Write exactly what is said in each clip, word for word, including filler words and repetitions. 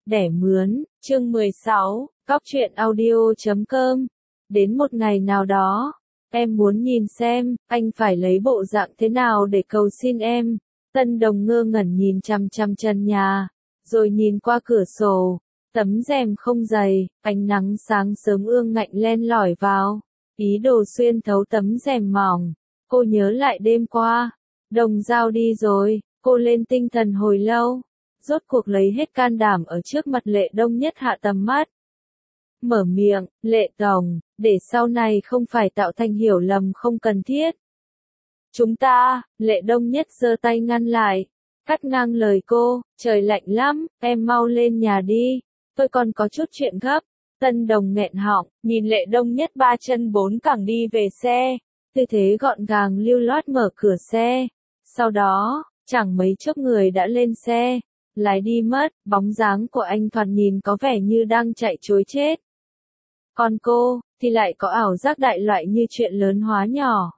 Đẻ mướn, chương mười sáu, cóc truyện audio chấm com. Đến một ngày nào đó, em muốn nhìn xem, anh phải lấy bộ dạng thế nào để cầu xin em. Tân Đồng ngơ ngẩn nhìn chằm chằm trần nhà, rồi nhìn qua cửa sổ, tấm rèm không dày, ánh nắng sáng sớm ương ngạnh len lỏi vào, ý đồ xuyên thấu tấm rèm mỏng. Cô nhớ lại đêm qua, Đồng Dao đi rồi, cô lên tinh thần hồi lâu, rốt cuộc lấy hết can đảm ở trước mặt Lệ Đông Nhất hạ tầm mắt. Mở miệng, Lệ Tổng, để sau này không phải tạo thành hiểu lầm không cần thiết. Chúng ta, Lệ Đông Nhất giơ tay ngăn lại, cắt ngang lời cô, trời lạnh lắm, em mau lên nhà đi, tôi còn có chút chuyện gấp. Tân Đồng nghẹn họng, nhìn Lệ Đông Nhất ba chân bốn cẳng đi về xe, tư thế gọn gàng lưu loát mở cửa xe. Sau đó, chẳng mấy chốc người đã lên xe, lái đi mất, bóng dáng của anh thoạt nhìn có vẻ như đang chạy trối chết. Còn cô, thì lại có ảo giác đại loại như chuyện lớn hóa nhỏ.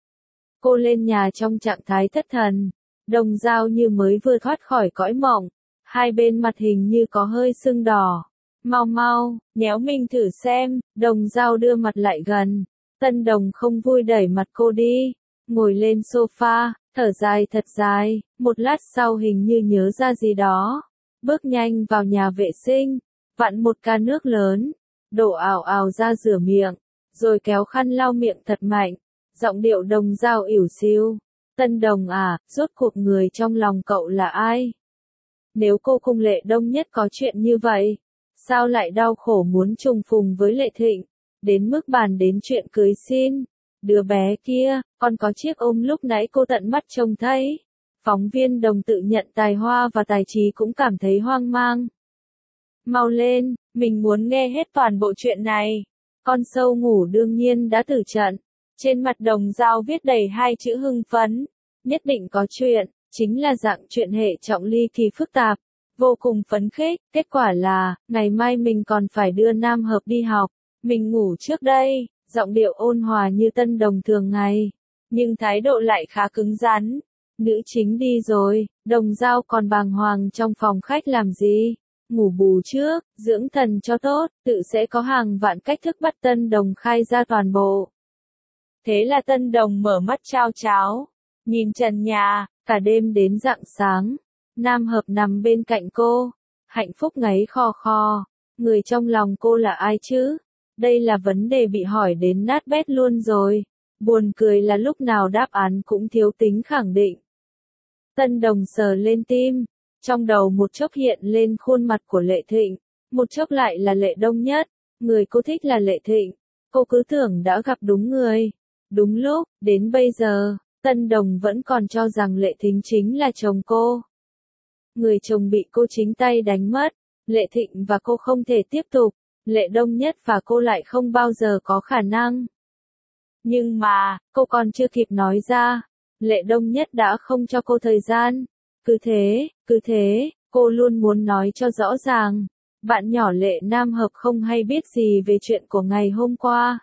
Cô lên nhà trong trạng thái thất thần, Đồng Dao như mới vừa thoát khỏi cõi mộng, hai bên mặt hình như có hơi sưng đỏ. Mau mau, nhéo mình thử xem, Đồng Dao đưa mặt lại gần. Tân Đồng không vui đẩy mặt cô đi, ngồi lên sofa, thở dài thật dài, một lát sau hình như nhớ ra gì đó, bước nhanh vào nhà vệ sinh, vặn một ca nước lớn, đổ ào ào ra rửa miệng, rồi kéo khăn lau miệng thật mạnh, giọng điệu Đồng Dao ỉu xìu. Tân Đồng à, rốt cuộc người trong lòng cậu là ai? Nếu cô cùng Lệ Đông Nhất có chuyện như vậy, sao lại đau khổ muốn trùng phùng với Lệ Thịnh, đến mức bàn đến chuyện cưới xin? Đứa bé kia, còn có chiếc ôm lúc nãy cô tận mắt trông thấy. Phóng viên Đồng tự nhận tài hoa và tài trí cũng cảm thấy hoang mang. Mau lên, mình muốn nghe hết toàn bộ chuyện này. Con sâu ngủ đương nhiên đã tử trận. Trên mặt Đồng Dao viết đầy hai chữ hưng phấn. Nhất định có chuyện, chính là dạng chuyện hệ trọng ly kỳ phức tạp. Vô cùng phấn khích, kết quả là, ngày mai mình còn phải đưa Nam Hợp đi học. Mình ngủ trước đây, giọng điệu ôn hòa như Tân Đồng thường ngày. Nhưng thái độ lại khá cứng rắn. Nữ chính đi rồi, Đồng Dao còn bàng hoàng trong phòng khách làm gì? Ngủ bù trước, dưỡng thần cho tốt, tự sẽ có hàng vạn cách thức bắt Tân Đồng khai ra toàn bộ. Thế là Tân Đồng mở mắt chao cháo, nhìn trần nhà, cả đêm đến rạng sáng. Nam Hợp nằm bên cạnh cô, hạnh phúc ngáy khò khò. Người trong lòng cô là ai chứ? Đây là vấn đề bị hỏi đến nát bét luôn rồi. Buồn cười là lúc nào đáp án cũng thiếu tính khẳng định. Tân Đồng sờ lên tim, trong đầu một chốc hiện lên khuôn mặt của Lệ Thịnh, một chốc lại là Lệ Đông Nhất. Người cô thích là Lệ Thịnh, cô cứ tưởng đã gặp đúng người. Đúng lúc, đến bây giờ, Tân Đồng vẫn còn cho rằng Lệ Thịnh chính là chồng cô. Người chồng bị cô chính tay đánh mất, Lệ Thịnh và cô không thể tiếp tục, Lệ Đông Nhất và cô lại không bao giờ có khả năng. Nhưng mà, cô còn chưa kịp nói ra, Lệ Đông Nhất đã không cho cô thời gian. Cứ thế, cứ thế, cô luôn muốn nói cho rõ ràng. Bạn nhỏ Lệ Nam Hợp không hay biết gì về chuyện của ngày hôm qua.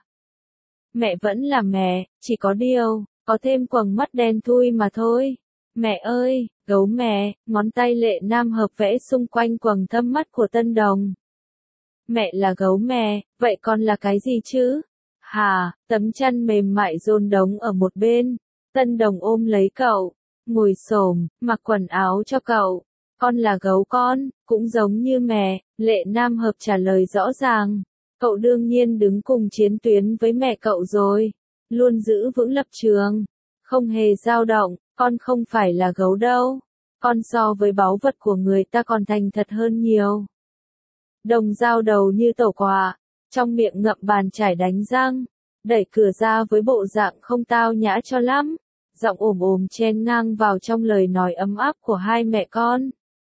Mẹ vẫn là mẹ, chỉ có điều, có thêm quầng mắt đen thui mà thôi. Mẹ ơi, gấu mẹ, ngón tay Lệ Nam Hợp vẽ xung quanh quầng thâm mắt của Tân Đồng. Mẹ là gấu mẹ, vậy con là cái gì chứ? Hà, tấm chăn mềm mại dồn đống ở một bên. Tân Đồng ôm lấy cậu, ngồi xổm, mặc quần áo cho cậu. Con là gấu con, cũng giống như mẹ, Lệ Nam Hợp trả lời rõ ràng. Cậu đương nhiên đứng cùng chiến tuyến với mẹ cậu rồi. Luôn giữ vững lập trường. Không hề dao động, con không phải là gấu đâu. Con so với báu vật của người ta còn thành thật hơn nhiều. Đồng Dao đầu như tẩu quạ, trong miệng ngậm bàn chải đánh răng, đẩy cửa ra với bộ dạng không tao nhã cho lắm, giọng ồm ồm chen ngang vào trong lời nói ấm áp của hai mẹ con.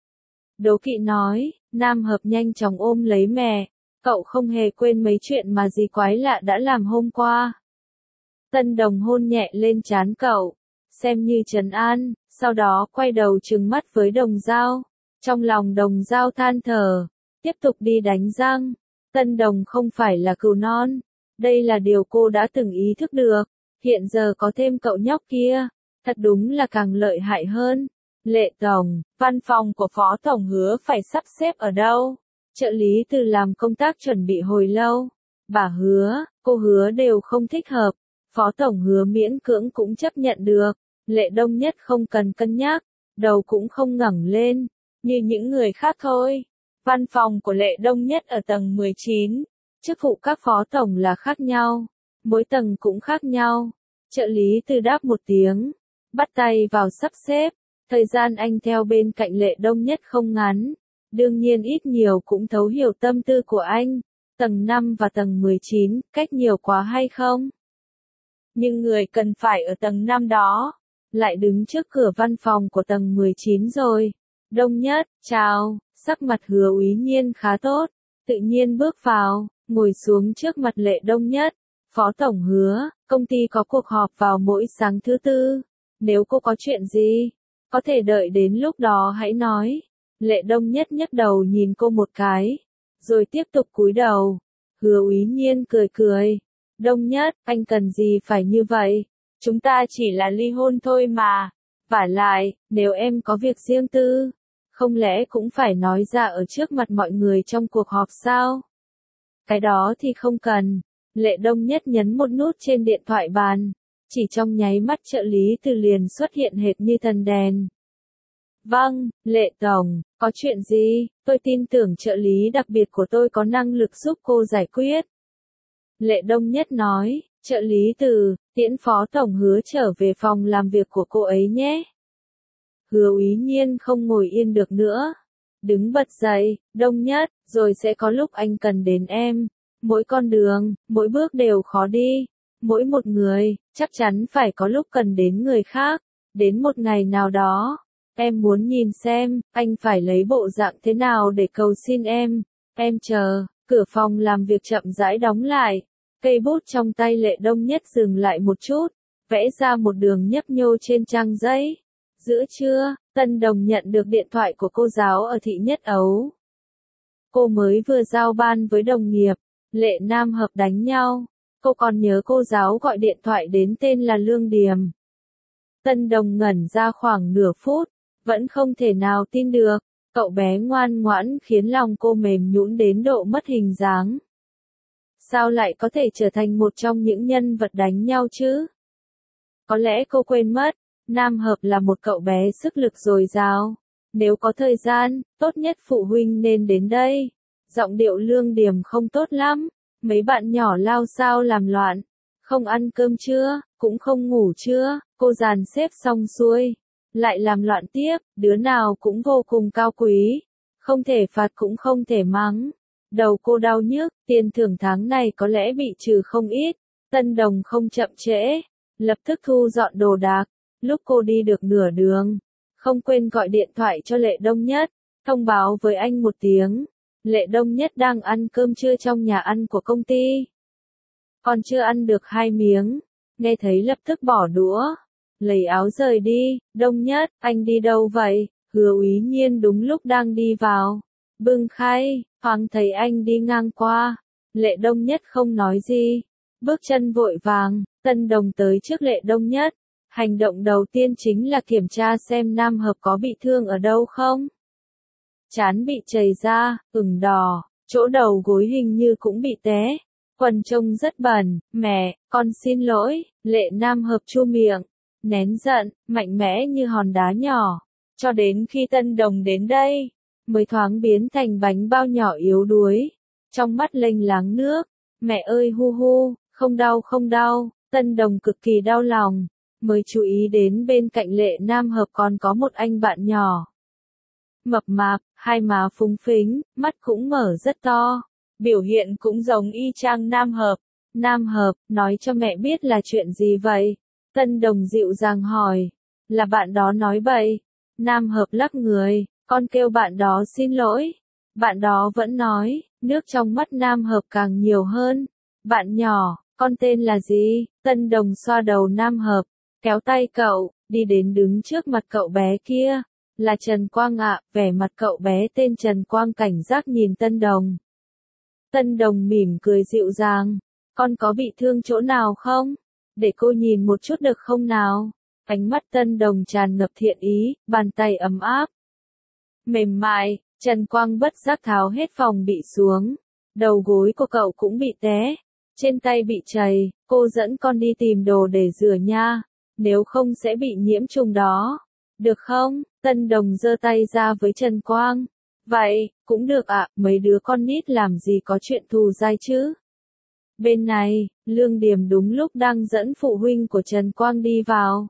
Đố kỵ nói, Nam Hợp nhanh chóng ôm lấy mẹ, cậu không hề quên mấy chuyện mà gì quái lạ đã làm hôm qua. Tân Đồng hôn nhẹ lên trán cậu, xem như trấn an, sau đó quay đầu trừng mắt với Đồng Dao. Trong lòng Đồng Dao than thở, tiếp tục đi đánh răng. Tân Đồng không phải là cừu non. Đây là điều cô đã từng ý thức được. Hiện giờ có thêm cậu nhóc kia, thật đúng là càng lợi hại hơn. Lệ Tổng, văn phòng của Phó Tổng Hứa phải sắp xếp ở đâu? Trợ lý Từ làm công tác chuẩn bị hồi lâu. Bà Hứa, cô Hứa đều không thích hợp. Phó tổng Hứa miễn cưỡng cũng chấp nhận được. Lệ Đông Nhất không cần cân nhắc, đầu cũng không ngẩng lên, như những người khác thôi. Văn phòng của Lệ Đông Nhất ở tầng mười chín. Chức vụ các phó tổng là khác nhau. Mỗi tầng cũng khác nhau. Trợ lý Từ đáp một tiếng. Bắt tay vào sắp xếp. Thời gian anh theo bên cạnh Lệ Đông Nhất không ngắn. Đương nhiên ít nhiều cũng thấu hiểu tâm tư của anh. Tầng năm và tầng mười chín, cách nhiều quá hay không? Nhưng người cần phải ở tầng năm đó, lại đứng trước cửa văn phòng của tầng mười chín rồi. Đông Nhất, chào, sắc mặt Hứa Úy Nhiên khá tốt, tự nhiên bước vào, ngồi xuống trước mặt Lệ Đông Nhất. Phó tổng Hứa, công ty có cuộc họp vào mỗi sáng thứ tư. Nếu cô có chuyện gì, có thể đợi đến lúc đó hãy nói. Lệ Đông Nhất nhấc đầu nhìn cô một cái, rồi tiếp tục cúi đầu. Hứa Úy Nhiên cười cười. Đông Nhất, anh cần gì phải như vậy? Chúng ta chỉ là ly hôn thôi mà. Vả lại, nếu em có việc riêng tư, không lẽ cũng phải nói ra ở trước mặt mọi người trong cuộc họp sao? Cái đó thì không cần. Lệ Đông Nhất nhấn một nút trên điện thoại bàn. Chỉ trong nháy mắt trợ lý Từ liền xuất hiện hệt như thần đèn. Vâng, Lệ Tổng, có chuyện gì? Tôi tin tưởng trợ lý đặc biệt của tôi có năng lực giúp cô giải quyết. Lệ Đông Nhất nói, trợ lý Từ, tiễn Phó Tổng Hứa trở về phòng làm việc của cô ấy nhé. Hứa Úy Nhiên không ngồi yên được nữa. Đứng bật dậy, Đông Nhất, rồi sẽ có lúc anh cần đến em. Mỗi con đường, mỗi bước đều khó đi. Mỗi một người, chắc chắn phải có lúc cần đến người khác. Đến một ngày nào đó, em muốn nhìn xem, anh phải lấy bộ dạng thế nào để cầu xin em. Em chờ. Cửa phòng làm việc chậm rãi đóng lại. Cây bút trong tay Lệ Đông Nhất dừng lại một chút, vẽ ra một đường nhấp nhô trên trang giấy. Giữa trưa, Tân Đồng nhận được điện thoại của cô giáo ở thị Nhất Ấu. Cô mới vừa giao ban với đồng nghiệp, Lệ Nam Hợp đánh nhau. Cô còn nhớ cô giáo gọi điện thoại đến tên là Lương Điềm. Tân Đồng ngẩn ra khoảng nửa phút, vẫn không thể nào tin được. Cậu bé ngoan ngoãn khiến lòng cô mềm nhũn đến độ mất hình dáng. Sao lại có thể trở thành một trong những nhân vật đánh nhau chứ? Có lẽ cô quên mất, Nam Hợp là một cậu bé sức lực dồi dào. Nếu có thời gian, tốt nhất phụ huynh nên đến đây. Giọng điệu Lương Điềm không tốt lắm. Mấy bạn nhỏ lao sao làm loạn. Không ăn cơm trưa, cũng không ngủ trưa, cô dàn xếp xong xuôi. Lại làm loạn tiếp, đứa nào cũng vô cùng cao quý. Không thể phạt cũng không thể mắng. Đầu cô đau nhức, tiền thưởng tháng này có lẽ bị trừ không ít. Tân Đồng không chậm trễ, lập tức thu dọn đồ đạc. Lúc cô đi được nửa đường, không quên gọi điện thoại cho Lệ Đông Nhất, thông báo với anh một tiếng. Lệ Đông Nhất đang ăn cơm trưa trong nhà ăn của công ty. Còn chưa ăn được hai miếng, nghe thấy lập tức bỏ đũa. Lấy áo rời đi. Đông Nhất, anh đi đâu vậy? Hứa Úy Nhiên đúng lúc đang đi vào. Bưng khay, thoáng thấy anh đi ngang qua. Lệ Đông Nhất không nói gì. Bước chân vội vàng, Tân Đồng tới trước Lệ Đông Nhất. Hành động đầu tiên chính là kiểm tra xem Nam Hợp có bị thương ở đâu không. Trán bị chảy ra, ửng đỏ, chỗ đầu gối hình như cũng bị té. Quần trông rất bẩn. Mẹ, con xin lỗi. Lệ Nam Hợp chu miệng, nén giận, mạnh mẽ như hòn đá nhỏ. Cho đến khi Tân Đồng đến đây, mới thoáng biến thành bánh bao nhỏ yếu đuối. Trong mắt lênh láng nước. Mẹ ơi hu hu, không đau không đau. Tân Đồng cực kỳ đau lòng. Mới chú ý đến bên cạnh Lệ Nam Hợp còn có một anh bạn nhỏ. Mập mạp, hai má phúng phính, mắt cũng mở rất to. Biểu hiện cũng giống y chang Nam Hợp. Nam Hợp, nói cho mẹ biết là chuyện gì vậy? Tân Đồng dịu dàng hỏi. Là bạn đó nói bậy. Nam Hợp lắc người, con kêu bạn đó xin lỗi. Bạn đó vẫn nói, nước trong mắt Nam Hợp càng nhiều hơn. Bạn nhỏ, con tên là gì? Tân Đồng xoa đầu Nam Hợp, kéo tay cậu, đi đến đứng trước mặt cậu bé kia. Là Trần Quang ạ. Vẻ mặt cậu bé tên Trần Quang cảnh giác nhìn Tân Đồng. Tân Đồng mỉm cười dịu dàng. Con có bị thương chỗ nào không? Để cô nhìn một chút được không nào? Ánh mắt Tân Đồng tràn ngập thiện ý, bàn tay ấm áp, mềm mại, Trần Quang bất giác tháo hết phòng bị xuống. Đầu gối của cậu cũng bị té. Trên tay bị chày, cô dẫn con đi tìm đồ để rửa nha. Nếu không sẽ bị nhiễm trùng đó. Được không? Tân Đồng giơ tay ra với Trần Quang. Vậy, cũng được ạ, mấy đứa con nít làm gì có chuyện thù dai chứ? Bên này, Lương Điềm đúng lúc đang dẫn phụ huynh của Trần Quang đi vào.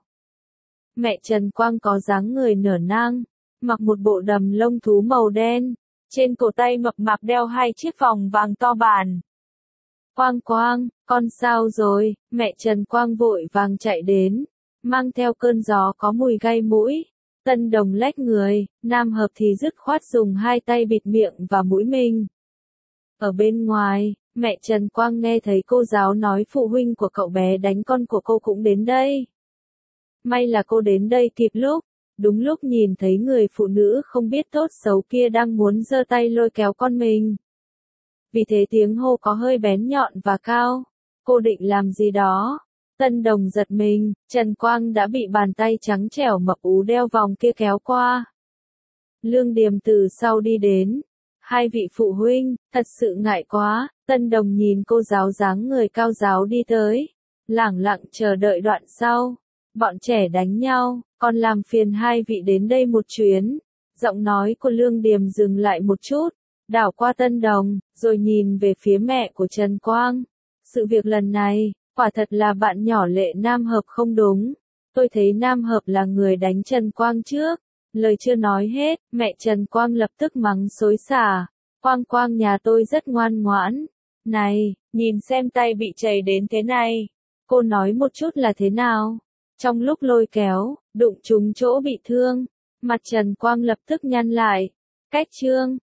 Mẹ Trần Quang có dáng người nở nang, mặc một bộ đầm lông thú màu đen, trên cổ tay mập mạp đeo hai chiếc vòng vàng to bản. Quang Quang, con sao rồi? Mẹ Trần Quang vội vàng chạy đến, mang theo cơn gió có mùi gai mũi. Tân Đồng lách người, Nam Hợp thì dứt khoát dùng hai tay bịt miệng và mũi mình. Ở bên ngoài, mẹ Trần Quang nghe thấy cô giáo nói phụ huynh của cậu bé đánh con của cô cũng đến đây. May là cô đến đây kịp lúc, đúng lúc nhìn thấy người phụ nữ không biết tốt xấu kia đang muốn giơ tay lôi kéo con mình. Vì thế tiếng hô có hơi bén nhọn và cao. Cô định làm gì đó? Tân Đồng giật mình, Trần Quang đã bị bàn tay trắng trẻo mập ú đeo vòng kia kéo qua. Lương Điềm từ sau đi đến. Hai vị phụ huynh, thật sự ngại quá. Tân Đồng nhìn cô giáo dáng người cao giáo đi tới. Lẳng lặng chờ đợi đoạn sau. Bọn trẻ đánh nhau, còn làm phiền hai vị đến đây một chuyến. Giọng nói của Lương Điềm dừng lại một chút, đảo qua Tân Đồng, rồi nhìn về phía mẹ của Trần Quang. Sự việc lần này, quả thật là bạn nhỏ Lệ Nam Hợp không đúng. Tôi thấy Nam Hợp là người đánh Trần Quang trước. Lời chưa nói hết, mẹ Trần Quang lập tức mắng xối xả. Quang Quang nhà tôi rất ngoan ngoãn. Này, nhìn xem tay bị chảy đến thế này. Cô nói một chút là thế nào? Trong lúc lôi kéo, đụng trúng chỗ bị thương, mặt Trần Quang lập tức nhăn lại. Cách trương,